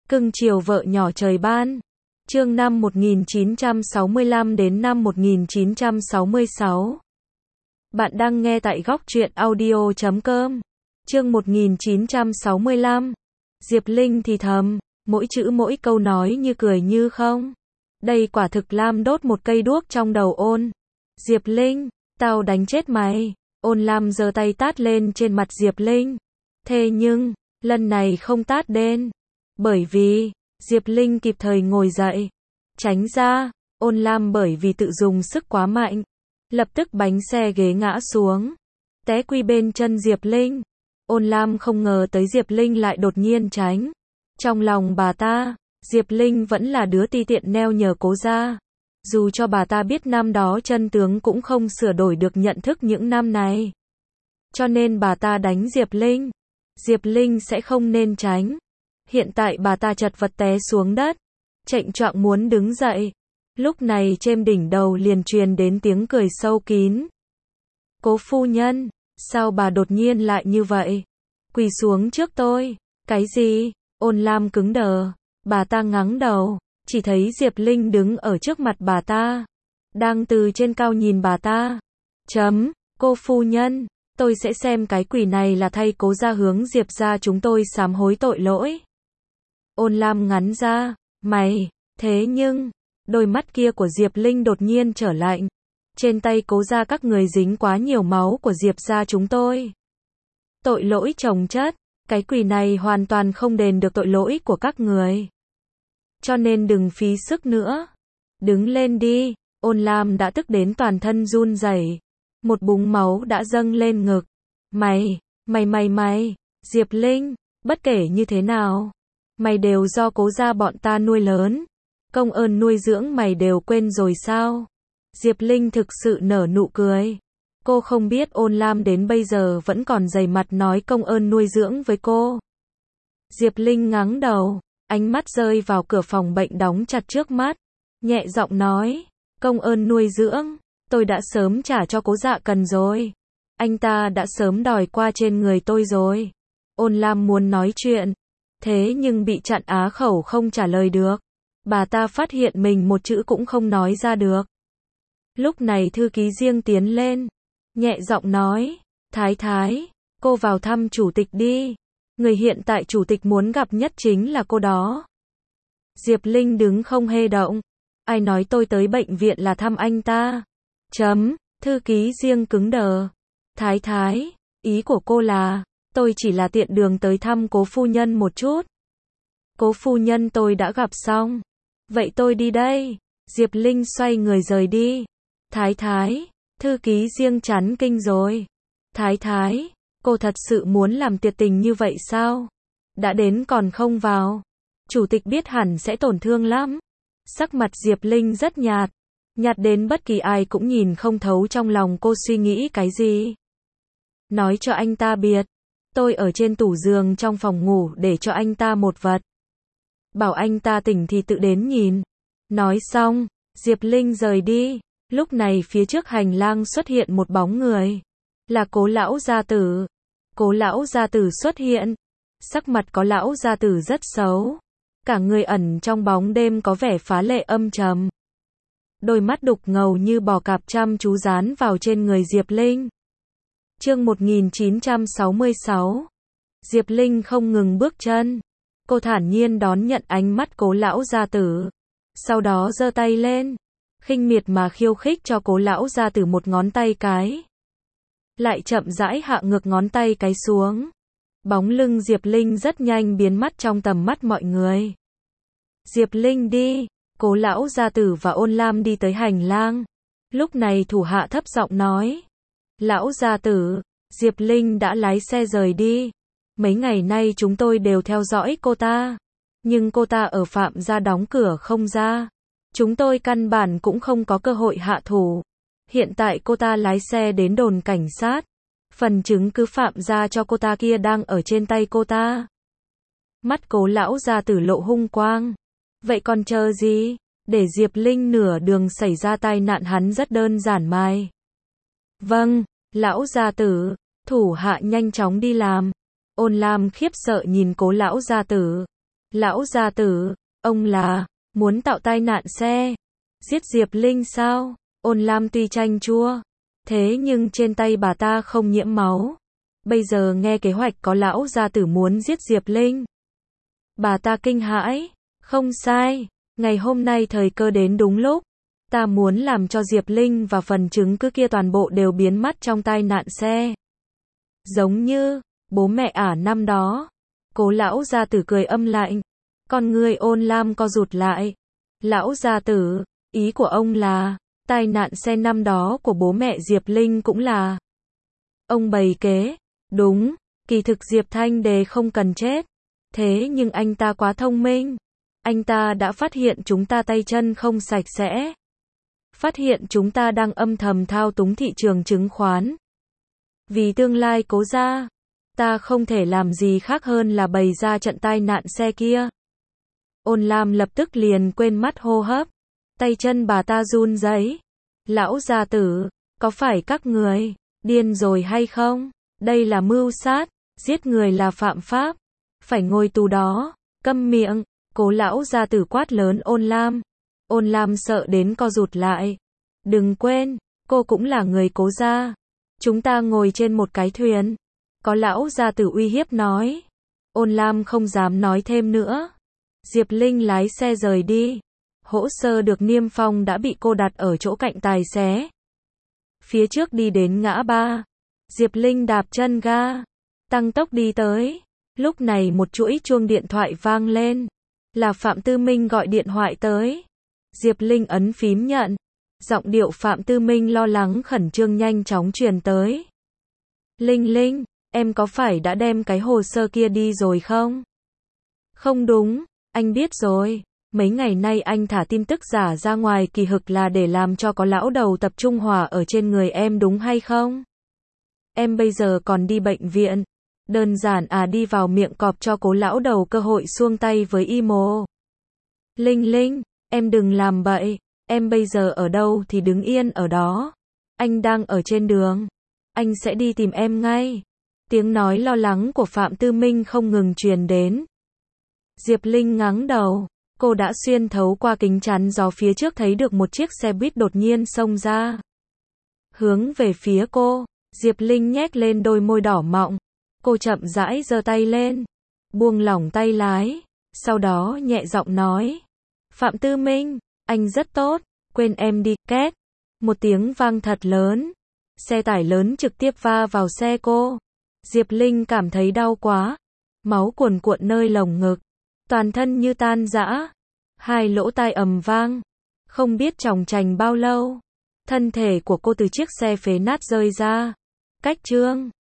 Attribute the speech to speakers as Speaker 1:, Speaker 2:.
Speaker 1: Cưng chiều vợ nhỏ trời ban. Chương năm 1965 đến năm 1966. Bạn đang nghe tại góc truyện audio.com. Chương 1965. Diệp Linh thì thầm, mỗi chữ mỗi câu nói như cười như không. Đây quả thực Lam đốt một cây đuốc trong đầu Ôn. Diệp Linh, tao đánh chết mày. Ôn Lam giơ tay tát lên trên mặt Diệp Linh. Thế nhưng, lần này không tát đen. Bởi vì, Diệp Linh kịp thời ngồi dậy. Tránh ra, Ôn Lam bởi vì tự dùng sức quá mạnh. Lập tức bánh xe ghế ngã xuống. Té quy bên chân Diệp Linh. Ôn Lam không ngờ tới Diệp Linh lại đột nhiên tránh. Trong lòng bà ta, Diệp Linh vẫn là đứa ti tiện neo nhờ cố gia. Dù cho bà ta biết năm đó chân tướng cũng không sửa đổi được nhận thức những năm này. Cho nên bà ta đánh Diệp Linh. Diệp Linh sẽ không nên tránh. Hiện tại bà ta chật vật té xuống đất. Chệnh choạng muốn đứng dậy. Lúc này trên đỉnh đầu liền truyền đến tiếng cười sâu kín. Cố phu nhân, sao bà đột nhiên lại như vậy? Quỳ xuống trước tôi. Cái gì? Ôn Lam cứng đờ. Bà ta ngẩng đầu, chỉ thấy Diệp Linh đứng ở trước mặt bà ta. Đang từ trên cao nhìn bà ta. Cô phu nhân, tôi sẽ xem cái quỷ này là thay cố gia hướng Diệp gia chúng tôi sám hối tội lỗi. Ôn Lam ngắn ra, mày, thế nhưng, đôi mắt kia của Diệp Linh đột nhiên trở lạnh. Trên tay cố gia các người dính quá nhiều máu của Diệp gia chúng tôi. Tội lỗi chồng chất, cái quỷ này hoàn toàn không đền được tội lỗi của các người. Cho nên đừng phí sức nữa. Đứng lên đi. Ôn Lam đã tức đến toàn thân run rẩy. Một búng máu đã dâng lên ngực. Mày, Diệp Linh, bất kể như thế nào, mày đều do cố gia bọn ta nuôi lớn. Công ơn nuôi dưỡng mày đều quên rồi sao? Diệp Linh thực sự nở nụ cười. Cô không biết Ôn Lam đến bây giờ vẫn còn dày mặt nói công ơn nuôi dưỡng với cô. Diệp Linh ngẩng đầu, ánh mắt rơi vào cửa phòng bệnh đóng chặt trước mắt. Nhẹ giọng nói, công ơn nuôi dưỡng, tôi đã sớm trả cho cố Dạ Cần rồi. Anh ta đã sớm đòi qua trên người tôi rồi. Ôn Lam muốn nói chuyện, thế nhưng bị chặn á khẩu không trả lời được. Bà ta phát hiện mình một chữ cũng không nói ra được. Lúc này thư ký riêng tiến lên, nhẹ giọng nói, Thái, cô vào thăm chủ tịch đi. Người hiện tại chủ tịch muốn gặp nhất chính là cô đó. Diệp Linh đứng không hề động. Ai nói tôi tới bệnh viện là thăm anh ta? Thư ký riêng cứng đờ. Thái, ý của cô là, tôi chỉ là tiện đường tới thăm cố phu nhân một chút. Cố phu nhân tôi đã gặp xong. Vậy tôi đi đây. Diệp Linh xoay người rời đi. Thái, thư ký riêng chán kinh rồi. Thái, cô thật sự muốn làm tiệt tình như vậy sao? Đã đến còn không vào. Chủ tịch biết hẳn sẽ tổn thương lắm. Sắc mặt Diệp Linh rất nhạt. Nhạt đến bất kỳ ai cũng nhìn không thấu trong lòng cô suy nghĩ cái gì. Nói cho anh ta biết. Tôi ở trên tủ giường trong phòng ngủ để cho anh ta một vật. Bảo anh ta tỉnh thì tự đến nhìn. Nói xong, Diệp Linh rời đi. Lúc này phía trước hành lang xuất hiện một bóng người. Là Cố lão gia tử. Cố lão gia tử xuất hiện. Sắc mặt có lão gia tử rất xấu. Cả người ẩn trong bóng đêm có vẻ phá lệ âm trầm. Đôi mắt đục ngầu như bò cạp chăm chú dán vào trên người Diệp Linh. Chương 1966. Diệp Linh không ngừng bước chân. Cô thản nhiên đón nhận ánh mắt Cố lão gia tử. Sau đó giơ tay lên. Khinh miệt mà khiêu khích cho Cố lão gia tử một ngón tay cái. Lại chậm rãi hạ ngược ngón tay cái xuống. Bóng lưng Diệp Linh rất nhanh biến mất trong tầm mắt mọi người. Diệp Linh đi. Cố lão gia tử và Ôn Lam đi tới hành lang. Lúc này thủ hạ thấp giọng nói. Lão gia tử, Diệp Linh đã lái xe rời đi. Mấy ngày nay chúng tôi đều theo dõi cô ta. Nhưng cô ta ở Phạm gia đóng cửa không ra. Chúng tôi căn bản cũng không có cơ hội hạ thủ. Hiện tại cô ta lái xe đến đồn cảnh sát. Phần chứng cứ Phạm gia cho cô ta kia đang ở trên tay cô ta. Mắt Cố lão gia tử lộ hung quang. Vậy còn chờ gì? Để Diệp Linh nửa đường xảy ra tai nạn hắn rất đơn giản mai. Vâng, lão gia tử. Thủ hạ nhanh chóng đi làm. Ôn Lam khiếp sợ nhìn Cố lão gia tử. Lão gia tử, ông là, muốn tạo tai nạn xe, giết Diệp Linh sao? Ôn Lam tuy chanh chua, thế nhưng trên tay bà ta không nhiễm máu. Bây giờ nghe kế hoạch có lão gia tử muốn giết Diệp Linh. Bà ta kinh hãi, không sai, ngày hôm nay thời cơ đến đúng lúc. Ta muốn làm cho Diệp Linh và phần chứng cứ kia toàn bộ đều biến mất trong tai nạn xe. Giống như, bố mẹ ả năm đó. Cố lão gia tử cười âm lạnh. Con người Ôn Lam co rụt lại. Lão gia tử, ý của ông là, tai nạn xe năm đó của bố mẹ Diệp Linh cũng là. Ông bày kế, đúng, kỳ thực Diệp Thanh Đề không cần chết. Thế nhưng anh ta quá thông minh. Anh ta đã phát hiện chúng ta tay chân không sạch sẽ. Phát hiện chúng ta đang âm thầm thao túng thị trường chứng khoán. Vì tương lai Cố gia, ta không thể làm gì khác hơn là bày ra trận tai nạn xe kia. Ôn Lam lập tức liền quên mất hô hấp. Tay chân bà ta run rẩy. Lão gia tử, có phải các người điên rồi hay không? Đây là mưu sát, giết người là phạm pháp, phải ngồi tù đó. Câm miệng, Cố lão gia tử quát lớn Ôn Lam. Ôn Lam sợ đến co rụt lại. Đừng quên, cô cũng là người Cố gia. Chúng ta ngồi trên một cái thuyền. Có lão gia tử uy hiếp nói. Ôn Lam không dám nói thêm nữa. Diệp Linh lái xe rời đi. Hỗ sơ được niêm phong đã bị cô đặt ở chỗ cạnh tài xế. Phía trước đi đến ngã ba. Diệp Linh đạp chân ga, tăng tốc đi tới. Lúc này một chuỗi chuông điện thoại vang lên. Là Phạm Tư Minh gọi điện thoại tới. Diệp Linh ấn phím nhận. Giọng điệu Phạm Tư Minh lo lắng khẩn trương nhanh chóng truyền tới. Linh Linh, em có phải đã đem cái hồ sơ kia đi rồi không? Không đúng, anh biết rồi. Mấy ngày nay anh thả tin tức giả ra ngoài kỳ thực là để làm cho có lão đầu tập trung hỏa ở trên người em đúng hay không? Em bây giờ còn đi bệnh viện. Đơn giản đi vào miệng cọp cho Cố lão đầu cơ hội xuông tay với y mồ. Linh Linh, em đừng làm bậy. Em bây giờ ở đâu thì đứng yên ở đó. Anh đang ở trên đường. Anh sẽ đi tìm em ngay. Tiếng nói lo lắng của Phạm Tư Minh không ngừng truyền đến. Diệp Linh ngẩng đầu. Cô đã xuyên thấu qua kính chắn gió phía trước thấy được một chiếc xe buýt đột nhiên xông ra. Hướng về phía cô. Diệp Linh nhếch lên đôi môi đỏ mọng. Cô chậm rãi giơ tay lên. Buông lỏng tay lái. Sau đó nhẹ giọng nói. Phạm Tư Minh, anh rất tốt. Quên em đi. Két. Một tiếng vang thật lớn. Xe tải lớn trực tiếp va vào xe cô. Diệp Linh cảm thấy đau quá. Máu cuồn cuộn nơi lồng ngực. Toàn thân như tan rã. Hai lỗ tai ầm vang. Không biết chòng chành bao lâu. Thân thể của cô từ chiếc xe phế nát rơi ra. Cách chương